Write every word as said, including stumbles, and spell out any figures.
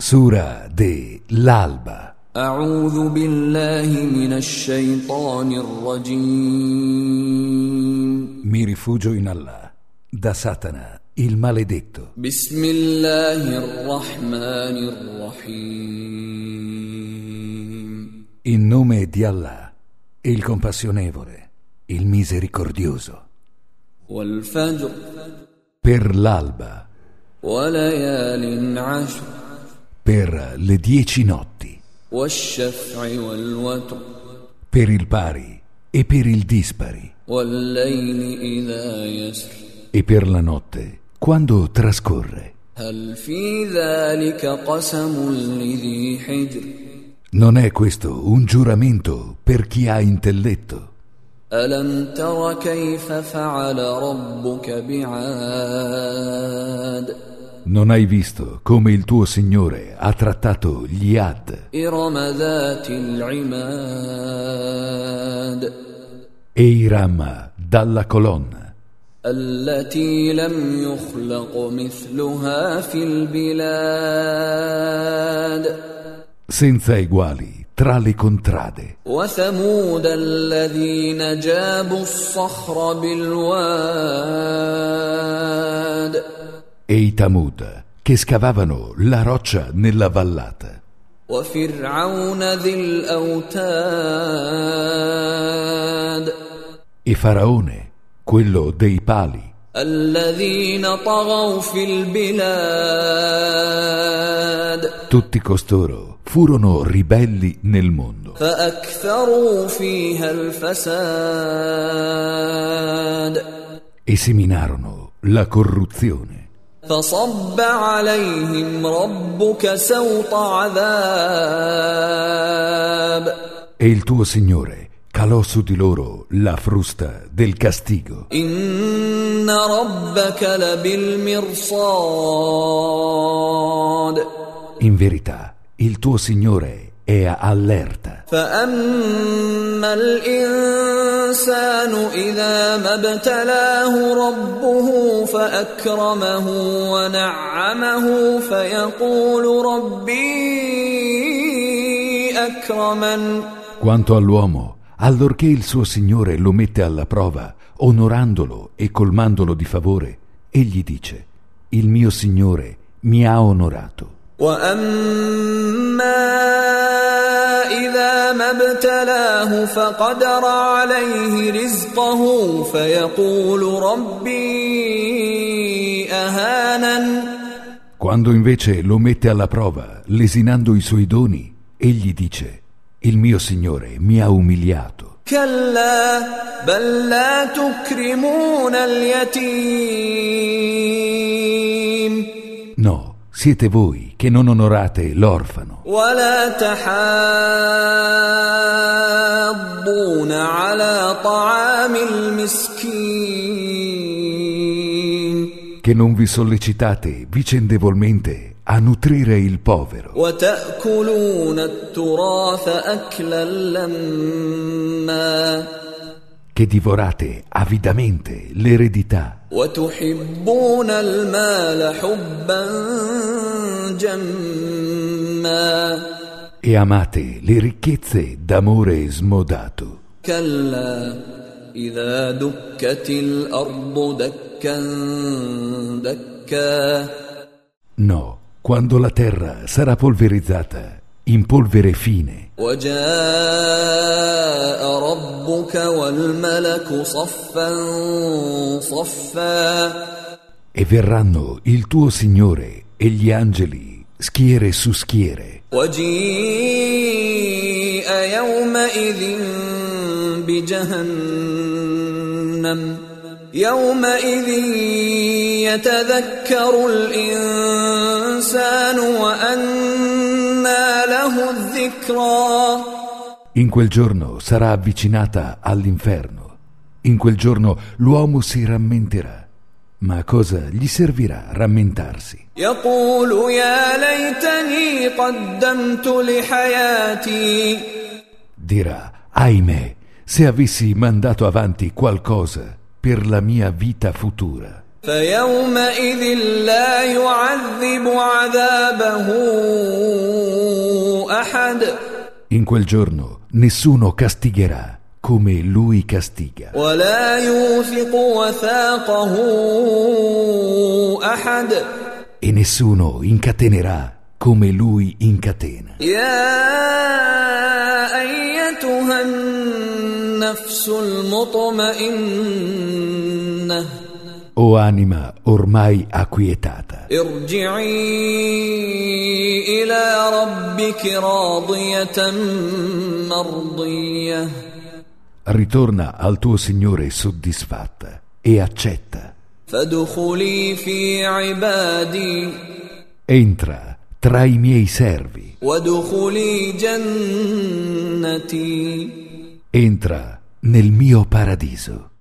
Sura de l'alba. أعوذ بالله من الشيطان الرجيم. Mi rifugio in Allah, da Satana, il maledetto. بسم الله الرحمن الرحيم. In nome di Allah, il compassionevole, il misericordioso. والفجر. Per l'alba, وليال عشر. per le dieci notti, والشفع والوتر. per il pari e per il dispari, والليل إذا يسر. e per la notte quando trascorre. هل في ذلك قسم لذي حجر. Non è questo un giuramento per chi ha intelletto? ألم تر كيف فعل ربك بعاد. Non hai visto come il tuo Signore ha trattato gli Ad إرم ذات العماد. e Iram dalla colonna, التي لم يخلق مثلها في البلاد. senza eguali tra le contrade, وثمود الذين جابوا الصخر بالواد. e i Tamud che scavavano la roccia nella vallata, وفرعون ذي الأوتاد. e Faraone, quello dei pali, الذين طغوا في البلاد. tutti costoro furono ribelli nel mondo فأكثروا فيها الفساد. e seminarono la corruzione. فصب عليهم ربك سوط عذاب. E il tuo Signore calò su di loro la frusta del castigo. إن ربك لبالمرصاد. In verità, il tuo Signore è allerta. فأما الإنسان إذا ما ابتلاه ربه فأكرمه ونعمه فيقول ربي أكرمن. Quanto all'uomo, allorché il suo Signore lo mette alla prova, onorandolo e colmandolo di favore, egli dice: il mio Signore mi ha onorato. وأما إذا ما ابتلاه فقدر عليه رزقه فيقول ربي أهانن. Quando invece lo mette alla prova, lesinando i suoi doni, egli dice: il mio Signore mi ha umiliato. كلا بل لا تكرمون اليتيم. No, siete voi che non onorate l'orfano ولا تحاضون على طعام المسكين. che non vi sollecitate vicendevolmente a nutrire il povero, وتأكلون التراث أكلا لما. che divorate avidamente l'eredità وتحبون المال حبا جما. e amate le ricchezze d'amore smodato. كلا إذا دكت الأرض دكا دكا. No, quando la terra sarà polverizzata in polvere fine وجاء ربك والملك صفا صفا. e verranno il tuo Signore e gli angeli schiere su schiere. وجيء يومئذ بجهنم. يومئذ يتذكر الإنسان وأنى له الذكرى. In quel giorno sarà avvicinata all'inferno. In quel giorno l'uomo si rammenterà. Ma a cosa gli servirà rammentarsi? يقول يا ليتني قدمت لحياتي. Dirà: ahimè, se avessi mandato avanti qualcosa per la mia vita futura. فيومئذ لا يعذب عذابه أحد In quel giorno nessuno castigherà come lui castiga. ولا يوثق وثاقه أحد E nessuno incatenerà come lui incatena. يا أيتها النفس المطمئنة O anima ormai acquietata, ارجعي إلى ربك راضية مرضية ritorna al tuo Signore soddisfatta e accetta. فادخلي في عبادي Entra tra i miei servi, وادخلي جنتي entra nel mio paradiso.